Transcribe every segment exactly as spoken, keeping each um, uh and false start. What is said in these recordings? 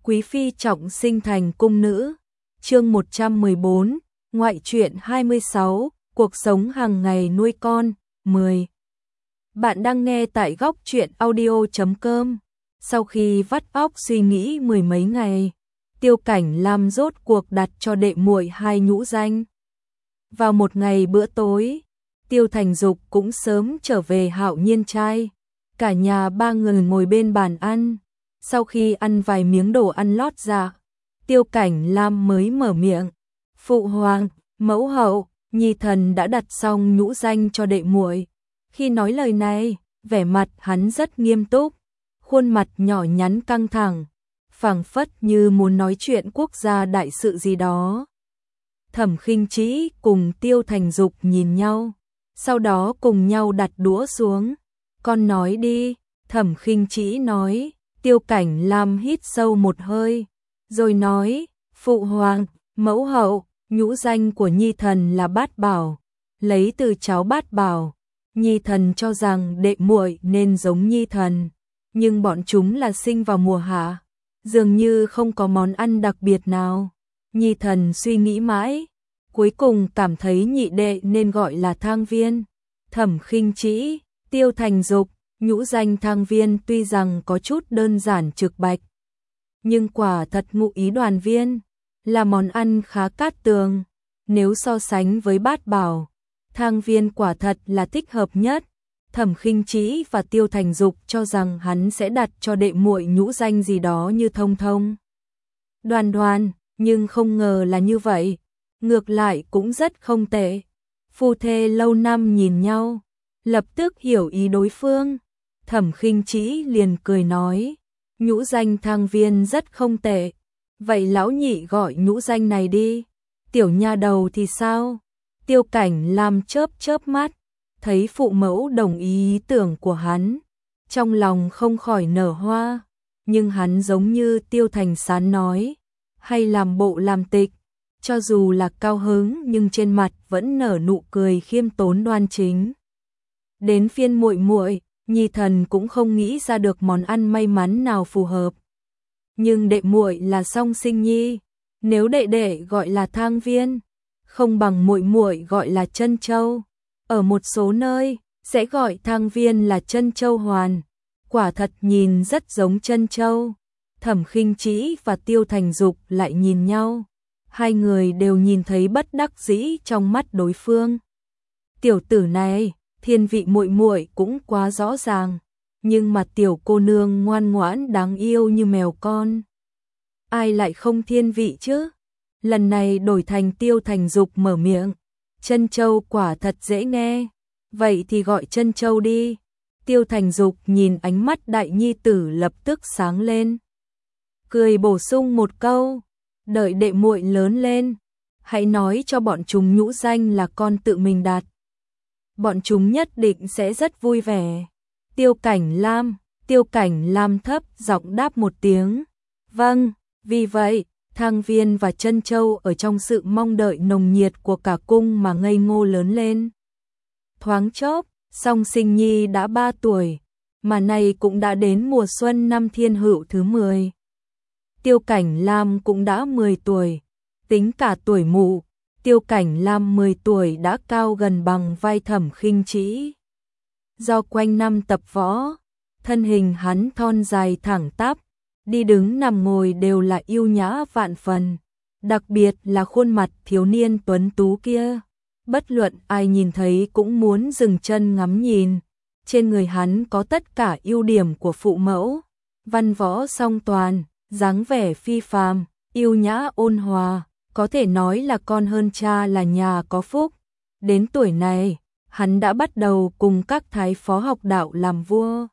Quý phi trọng sinh thành cung nữ. Chương một trăm mười bốn, ngoại truyện hai mươi sáu, cuộc sống hàng ngày nuôi con, mười. Bạn đang nghe tại góc truyện audio chấm com. Sau khi vắt óc suy nghĩ mười mấy ngày, Tiêu Cảnh Lam rốt cuộc đặt cho đệ muội hai nhũ danh. Vào một ngày bữa tối, Tiêu Thành Dục cũng sớm trở về Hạo Nhiên trai. Cả nhà ba người ngồi bên bàn ăn. Sau khi ăn vài miếng đồ ăn lót dạ, Tiêu Cảnh Lam mới mở miệng. Phụ hoàng, mẫu hậu, nhi thần đã đặt xong nhũ danh cho đệ muội. Khi nói lời này, vẻ mặt hắn rất nghiêm túc, khuôn mặt nhỏ nhắn căng thẳng, phảng phất như muốn nói chuyện quốc gia đại sự gì đó. Thẩm Khinh Trĩ cùng Tiêu Thành Dục nhìn nhau, sau đó cùng nhau đặt đũa xuống. Con nói đi, Thẩm Khinh Trĩ nói. Tiêu Cảnh Lam hít sâu một hơi, rồi nói, phụ hoàng, mẫu hậu, nhũ danh của nhi thần là Bát Bảo, lấy từ cháu Bát Bảo. Nhi thần cho rằng đệ muội nên giống nhi thần, nhưng bọn chúng là sinh vào mùa hạ, dường như không có món ăn đặc biệt nào. Nhi thần suy nghĩ mãi, cuối cùng cảm thấy nhị đệ nên gọi là Thang Viên. Thẩm Khinh Trĩ, Tiêu Thành Dục, nhũ danh Thang Viên tuy rằng có chút đơn giản trực bạch, nhưng quả thật ngụ ý đoàn viên, là món ăn khá cát tường. Nếu so sánh với Bát Bảo, Thang Viên quả thật là thích hợp nhất. Thẩm Khinh Trĩ và Tiêu Thành Dục cho rằng hắn sẽ đặt cho đệ muội nhũ danh gì đó như Thông Thông, Đoan Đoan, nhưng không ngờ là như vậy, ngược lại cũng rất không tệ. Phu thê lâu năm nhìn nhau, lập tức hiểu ý đối phương. Thẩm Khinh Trĩ liền cười nói, nhũ danh Thang Viên rất không tệ, vậy lão nhị gọi nhũ danh này đi. Tiểu nha đầu thì sao? Tiêu Cảnh Lam chớp chớp mắt, thấy phụ mẫu đồng ý ý tưởng của hắn, trong lòng không khỏi nở hoa, nhưng hắn giống như Tiêu Thành Sán nói, hay làm bộ làm tịch, cho dù là cao hứng nhưng trên mặt vẫn nở nụ cười khiêm tốn đoan chính. Đến phiên muội muội, nhi thần cũng không nghĩ ra được món ăn may mắn nào phù hợp. Nhưng đệ muội là song sinh nhi, nếu đệ đệ gọi là Thang Viên, không bằng muội muội gọi là Trân Châu. Ở một số nơi sẽ gọi Thang Viên là Trân Châu Hoàn, quả thật nhìn rất giống Trân Châu. Thẩm Khinh Trĩ và Tiêu Thành Dục lại nhìn nhau, hai người đều nhìn thấy bất đắc dĩ trong mắt đối phương. Tiểu tử này, thiên vị muội muội cũng quá rõ ràng, nhưng mà tiểu cô nương ngoan ngoãn đáng yêu như mèo con, ai lại không thiên vị chứ? Lần này đổi thành Tiêu Thành Dục mở miệng, Trân Châu quả thật dễ nghe, vậy thì gọi Trân Châu đi. Tiêu Thành Dục nhìn ánh mắt đại nhi tử lập tức sáng lên, cười bổ sung một câu, đợi đệ muội lớn lên, hãy nói cho bọn chúng nhũ danh là con tự mình đặt. Bọn chúng nhất định sẽ rất vui vẻ. Tiêu Cảnh Lam, Tiêu Cảnh Lam thấp giọng đáp một tiếng, vâng. Vì vậy, Thang Viên và Trân Châu ở trong sự mong đợi nồng nhiệt của cả cung mà ngây ngô lớn lên. Thoáng chốc, song sinh nhi đã ba tuổi, mà này cũng đã đến mùa xuân năm Thiên Hựu thứ mười. Tiêu Cảnh Lam cũng đã mười tuổi, tính cả tuổi mụ, Tiêu Cảnh Lam mười tuổi đã cao gần bằng vai Thẩm Khinh Trĩ. Do quanh năm tập võ, thân hình hắn thon dài thẳng tắp, đi đứng nằm ngồi đều là yêu nhã vạn phần, đặc biệt là khuôn mặt thiếu niên tuấn tú kia, bất luận ai nhìn thấy cũng muốn dừng chân ngắm nhìn. Trên người hắn có tất cả ưu điểm của phụ mẫu, văn võ song toàn, dáng vẻ phi phàm, yêu nhã ôn hòa, có thể nói là con hơn cha là nhà có phúc. Đến tuổi này, hắn đã bắt đầu cùng các thái phó học đạo làm vua.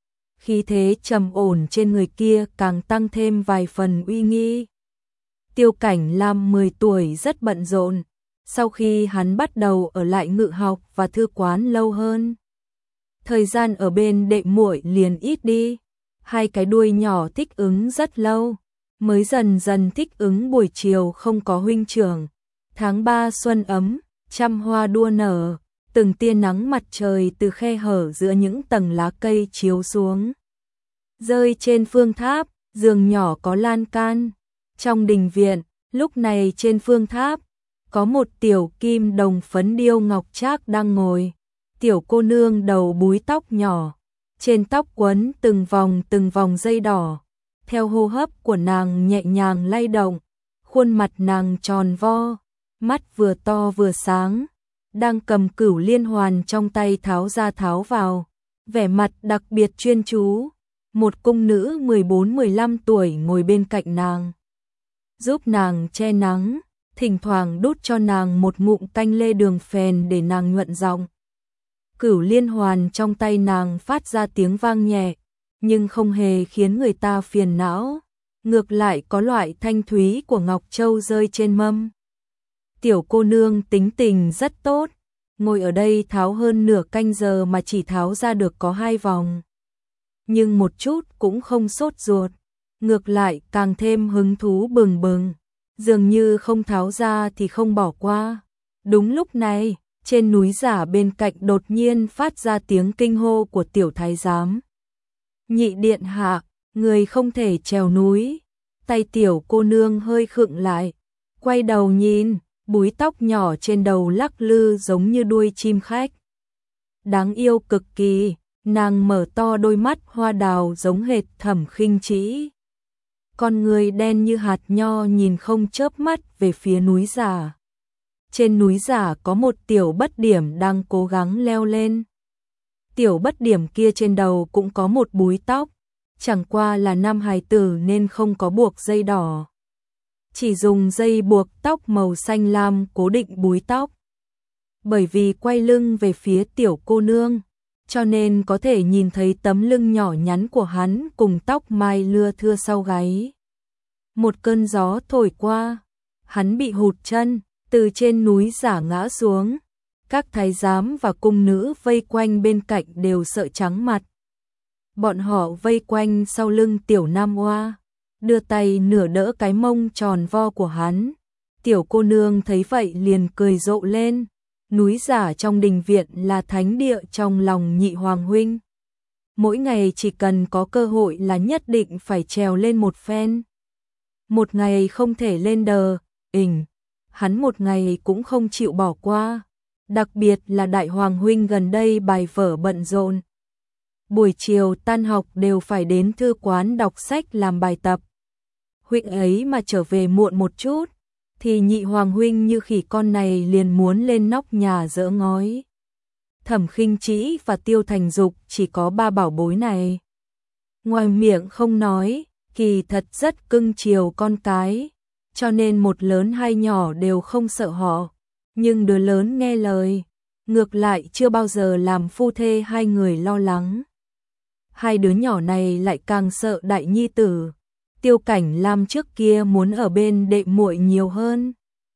Khí thế trầm ổn trên người kia càng tăng thêm vài phần uy nghi. Tiêu Cảnh Lam mười tuổi rất bận rộn, sau khi hắn bắt đầu ở lại ngự học và thư quán lâu hơn, thời gian ở bên đệ muội liền ít đi. Hai cái đuôi nhỏ thích ứng rất lâu, mới dần dần thích ứng buổi chiều không có huynh trưởng. Tháng ba xuân ấm, trăm hoa đua nở, từng tia nắng mặt trời từ khe hở giữa những tầng lá cây chiếu xuống, rơi trên phương tháp, giường nhỏ có lan can. Trong đình viện, lúc này trên phương tháp, có một tiểu kim đồng phấn điêu ngọc trác đang ngồi. Tiểu cô nương đầu búi tóc nhỏ, trên tóc quấn từng vòng từng vòng dây đỏ. Theo hô hấp của nàng nhẹ nhàng lay động, khuôn mặt nàng tròn vo, mắt vừa to vừa sáng, đang cầm cửu liên hoàn trong tay tháo ra tháo vào, vẻ mặt đặc biệt chuyên chú. Một cung nữ mười bốn mười lăm tuổi ngồi bên cạnh nàng, giúp nàng che nắng, thỉnh thoảng đút cho nàng một ngụm canh lê đường phèn để nàng nhuận giọng. Cửu liên hoàn trong tay nàng phát ra tiếng vang nhẹ, nhưng không hề khiến người ta phiền não, ngược lại có loại thanh thúy của ngọc châu rơi trên mâm. Tiểu cô nương tính tình rất tốt, ngồi ở đây tháo hơn nửa canh giờ mà chỉ tháo ra được có hai vòng. Nhưng một chút cũng không sốt ruột, ngược lại càng thêm hứng thú bừng bừng, dường như không tháo ra thì không bỏ qua. Đúng lúc này, trên núi giả bên cạnh đột nhiên phát ra tiếng kinh hô của tiểu thái giám. Nhị điện hạ, người không thể trèo núi. Tay tiểu cô nương hơi khựng lại, quay đầu nhìn, búi tóc nhỏ trên đầu lắc lư giống như đuôi chim khách. Đáng yêu cực kỳ, nàng mở to đôi mắt hoa đào giống hệt Thẩm Khinh Trĩ. Con người đen như hạt nho nhìn không chớp mắt về phía núi giả. Trên núi giả có một tiểu bất điểm đang cố gắng leo lên. Tiểu bất điểm kia trên đầu cũng có một búi tóc, chẳng qua là nam hài tử nên không có buộc dây đỏ. Chỉ dùng dây buộc tóc màu xanh lam cố định búi tóc. Bởi vì quay lưng về phía tiểu cô nương, cho nên có thể nhìn thấy tấm lưng nhỏ nhắn của hắn cùng tóc mai lưa thưa sau gáy. Một cơn gió thổi qua, hắn bị hụt chân, từ trên núi giả ngã xuống. Các thái giám và cung nữ vây quanh bên cạnh đều sợ trắng mặt. Bọn họ vây quanh sau lưng tiểu nam oa, đưa tay nửa đỡ cái mông tròn vo của hắn. Tiểu cô nương thấy vậy liền cười rộ lên. Núi giả trong đình viện là thánh địa trong lòng nhị hoàng huynh. Mỗi ngày chỉ cần có cơ hội là nhất định phải trèo lên một phen. Một ngày không thể lên đờ, ỉnh, hắn một ngày cũng không chịu bỏ qua. Đặc biệt là đại hoàng huynh gần đây bài vở bận rộn. Buổi chiều tan học đều phải đến thư quán đọc sách làm bài tập. Huynh ấy mà trở về muộn một chút, thì nhị hoàng huynh như khỉ con này liền muốn lên nóc nhà dỡ ngói. Thẩm Khinh Trĩ và Tiêu Thành Dục chỉ có ba bảo bối này. Ngoài miệng không nói, kỳ thật rất cưng chiều con cái, cho nên một lớn hai nhỏ đều không sợ họ. Nhưng đứa lớn nghe lời, ngược lại chưa bao giờ làm phu thê hai người lo lắng. Hai đứa nhỏ này lại càng sợ đại nhi tử. Tiêu Cảnh Lam trước kia muốn ở bên đệ muội nhiều hơn.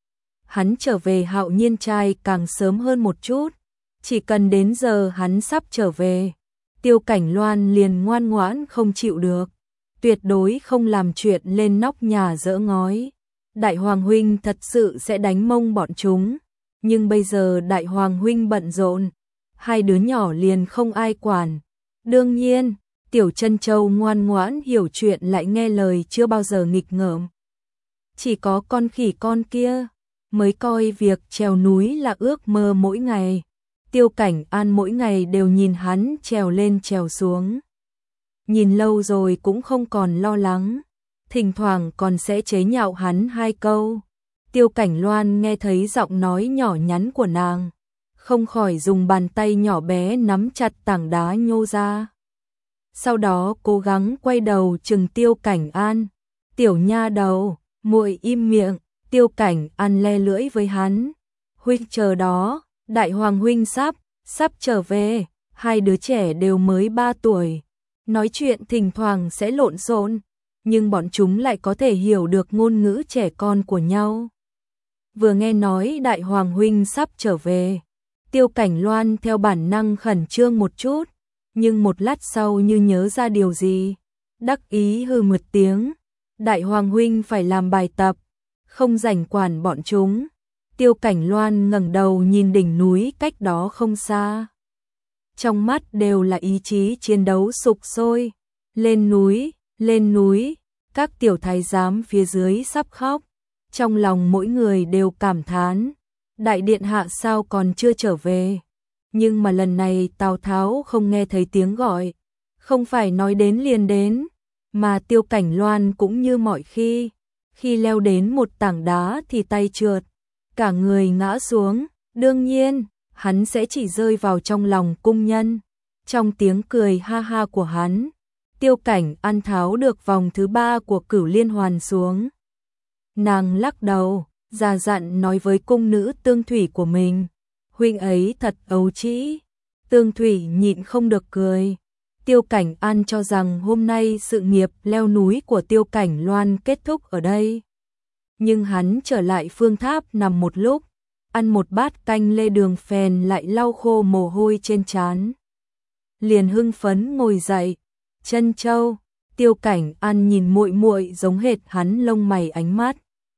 Hắn trở về Hạo Nhiên trai càng sớm hơn một chút, chỉ cần đến giờ hắn sắp trở về, Tiêu Cảnh Loan liền ngoan ngoãn không chịu được, tuyệt đối không làm chuyện lên nóc nhà dỡ ngói. Đại hoàng huynh thật sự sẽ đánh mông bọn chúng, nhưng bây giờ đại hoàng huynh bận rộn, hai đứa nhỏ liền không ai quản. Đương nhiên, Tiểu Chân Châu ngoan ngoãn hiểu chuyện lại nghe lời chưa bao giờ nghịch ngợm. Chỉ có con khỉ con kia mới coi việc trèo núi là ước mơ mỗi ngày. Tiêu Cảnh An mỗi ngày đều nhìn hắn trèo lên trèo xuống. Nhìn lâu rồi cũng không còn lo lắng, thỉnh thoảng còn sẽ chế nhạo hắn hai câu. Tiêu Cảnh Loan nghe thấy giọng nói nhỏ nhắn của nàng, không khỏi dùng bàn tay nhỏ bé nắm chặt tảng đá nhô ra. Sau đó cố gắng quay đầu chừng Tiêu Cảnh An. Tiểu nha đầu, muội im miệng. Tiêu Cảnh An le lưỡi với hắn. Huynh chờ đó, đại hoàng huynh sắp, sắp trở về. Hai đứa trẻ đều mới ba tuổi. Nói chuyện thỉnh thoảng sẽ lộn xộn, nhưng bọn chúng lại có thể hiểu được ngôn ngữ trẻ con của nhau. Vừa nghe nói đại hoàng huynh sắp trở về, Tiêu Cảnh Loan theo bản năng khẩn trương một chút, nhưng một lát sau như nhớ ra điều gì, đắc ý hừ một tiếng. Đại hoàng huynh phải làm bài tập, không rảnh quản bọn chúng. Tiêu Cảnh Loan ngẩng đầu nhìn đỉnh núi cách đó không xa. Trong mắt đều là ý chí chiến đấu sục sôi. Lên núi, lên núi, Các tiểu thái giám phía dưới sắp khóc, trong lòng mỗi người đều cảm thán, đại điện hạ sao còn chưa trở về. Nhưng mà lần này Tào Tháo không nghe thấy tiếng gọi, không phải nói đến liền đến, mà Tiêu Cảnh Loan cũng như mọi khi, khi leo đến một tảng đá thì tay trượt, cả người ngã xuống, đương nhiên, hắn sẽ chỉ rơi vào trong lòng cung nhân. Trong tiếng cười ha ha của hắn, Tiêu Cảnh An tháo được vòng thứ ba của Cửu Liên Hoàn xuống. Nàng lắc đầu, già dặn nói với cung nữ Tương Thủy của mình, huynh ấy thật ấu trĩ. Tương Thủy nhịn không được cười. Tiêu Cảnh An cho rằng hôm nay sự nghiệp leo núi của Tiêu Cảnh Loan kết thúc ở đây. Nhưng hắn trở lại phương tháp nằm một lúc, ăn một bát canh lê đường phèn lại lau khô mồ hôi trên trán. Liền hưng phấn ngồi dậy, Trân Châu. Tiêu Cảnh An nhìn muội muội giống hệt hắn, lông mày ánh mắt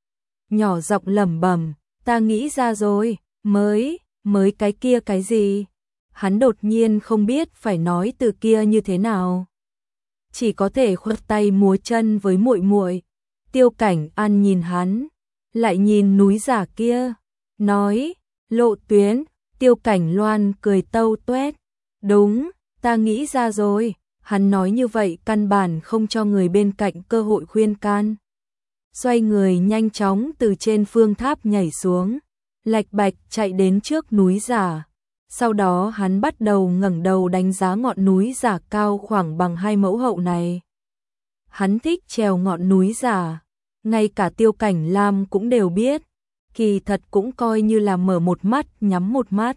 nhỏ giọng lẩm bẩm, ta nghĩ ra rồi, mới, mới cái kia cái gì? Hắn đột nhiên không biết phải nói từ kia như thế nào, chỉ có thể khuất tay múa chân với muội muội. Tiêu Cảnh An nhìn hắn, lại nhìn núi giả kia, nói, lộ tuyến. Tiêu Cảnh Loan cười tâu tuét, đúng, ta nghĩ ra rồi. Hắn nói như vậy căn bản không cho người bên cạnh cơ hội khuyên can. Xoay người nhanh chóng từ trên phương tháp nhảy xuống, lạch bạch chạy đến trước núi giả. Sau đó hắn bắt đầu ngẩng đầu đánh giá ngọn núi giả cao khoảng bằng hai mẫu hậu này. Hắn thích trèo ngọn núi giả, ngay cả Tiêu Cảnh Lam cũng đều biết, kỳ thật cũng coi như là mở một mắt nhắm một mắt.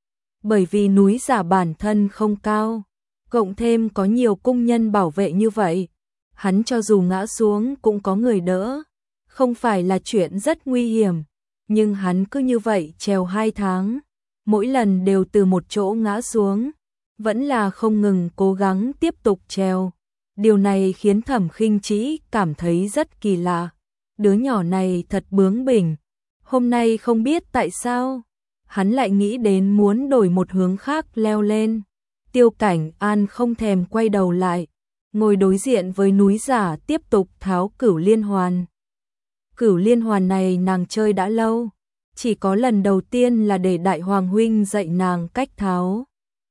Bởi vì núi giả bản thân không cao, cộng thêm có nhiều cung nhân bảo vệ như vậy, hắn cho dù ngã xuống cũng có người đỡ, không phải là chuyện rất nguy hiểm. Nhưng hắn cứ như vậy trèo hai tháng, mỗi lần đều từ một chỗ ngã xuống, vẫn là không ngừng cố gắng tiếp tục trèo. Điều này khiến Thẩm Khinh Trĩ cảm thấy rất kỳ lạ. Đứa nhỏ này thật bướng bỉnh. Hôm nay không biết tại sao, hắn lại nghĩ đến muốn đổi một hướng khác leo lên. Tiêu Cảnh An không thèm quay đầu lại, ngồi đối diện với núi giả tiếp tục tháo Cửu Liên Hoàn. Cửu Liên Hoàn này nàng chơi đã lâu, chỉ có lần đầu tiên là để Đại Hoàng huynh dạy nàng cách tháo.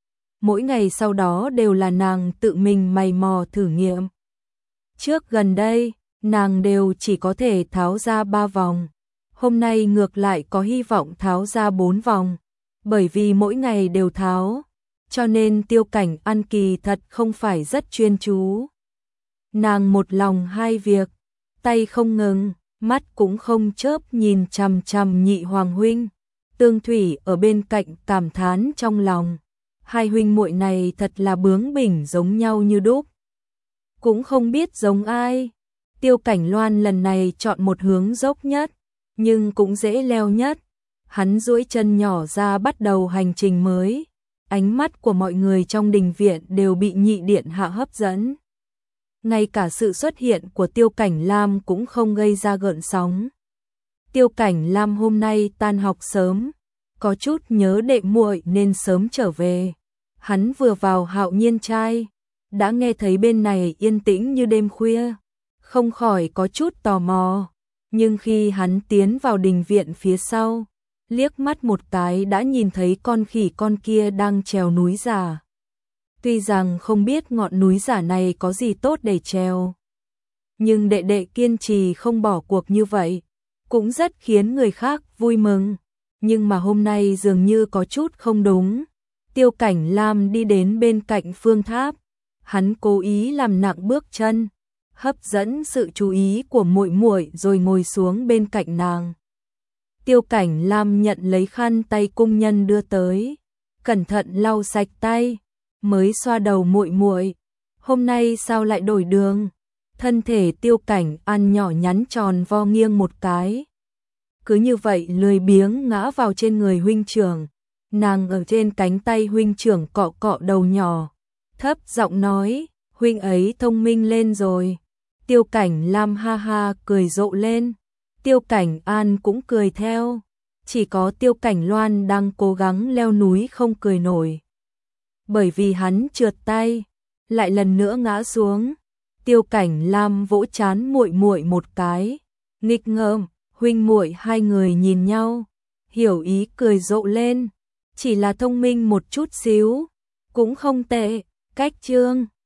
Mỗi ngày sau đó đều là nàng tự mình mày mò thử nghiệm. Trước gần đây, nàng đều chỉ có thể tháo ra ba vòng. Hôm nay ngược lại có hy vọng tháo ra bốn vòng. Bởi vì mỗi ngày đều tháo, cho nên Tiêu Cảnh An kỳ thật không phải rất chuyên chú. Nàng một lòng hai việc, tay không ngừng, mắt cũng không chớp nhìn chằm chằm Nhị Hoàng huynh. Tương Thủy ở bên cạnh cảm thán trong lòng, hai huynh muội này thật là bướng bỉnh giống nhau như đúc. Cũng không biết giống ai. Tiêu Cảnh Loan lần này chọn một hướng dốc nhất, nhưng cũng dễ leo nhất. Hắn duỗi chân nhỏ ra bắt đầu hành trình mới. Ánh mắt của mọi người trong đình viện đều bị Nhị điện hạ hấp dẫn. Ngay cả sự xuất hiện của Tiêu Cảnh Lam cũng không gây ra gợn sóng. Tiêu Cảnh Lam hôm nay tan học sớm, có chút nhớ đệ muội nên sớm trở về. Hắn vừa vào Hạo Nhiên trai, đã nghe thấy bên này yên tĩnh như đêm khuya, không khỏi có chút tò mò. Nhưng khi hắn tiến vào đình viện phía sau, liếc mắt một cái đã nhìn thấy con khỉ con kia đang trèo núi giả. Tuy rằng không biết ngọn núi giả này có gì tốt để trèo, nhưng đệ đệ kiên trì không bỏ cuộc như vậy, cũng rất khiến người khác vui mừng. Nhưng mà hôm nay dường như có chút không đúng. Tiêu Cảnh Lam đi đến bên cạnh phương tháp, hắn cố ý làm nặng bước chân, hấp dẫn sự chú ý của muội muội rồi ngồi xuống bên cạnh nàng. Tiêu Cảnh Lam nhận lấy khăn tay cung nhân đưa tới, cẩn thận lau sạch tay, mới xoa đầu muội muội. Hôm nay sao lại đổi đường? Thân thể Tiêu Cảnh An nhỏ nhắn tròn vo nghiêng một cái, cứ như vậy lười biếng ngã vào trên người huynh trưởng. Nàng ở trên cánh tay huynh trưởng cọ cọ đầu nhỏ, thấp giọng nói, huynh ấy thông minh lên rồi. Tiêu Cảnh Lam ha ha cười rộ lên, Tiêu Cảnh An cũng cười theo. Chỉ có Tiêu Cảnh Loan đang cố gắng leo núi không cười nổi, bởi vì hắn trượt tay, lại lần nữa ngã xuống. Tiêu Cảnh Lam vỗ trán muội muội một cái, nghịch ngợm, huynh muội hai người nhìn nhau, hiểu ý cười rộ lên, chỉ là thông minh một chút xíu, cũng không tệ, cách Trương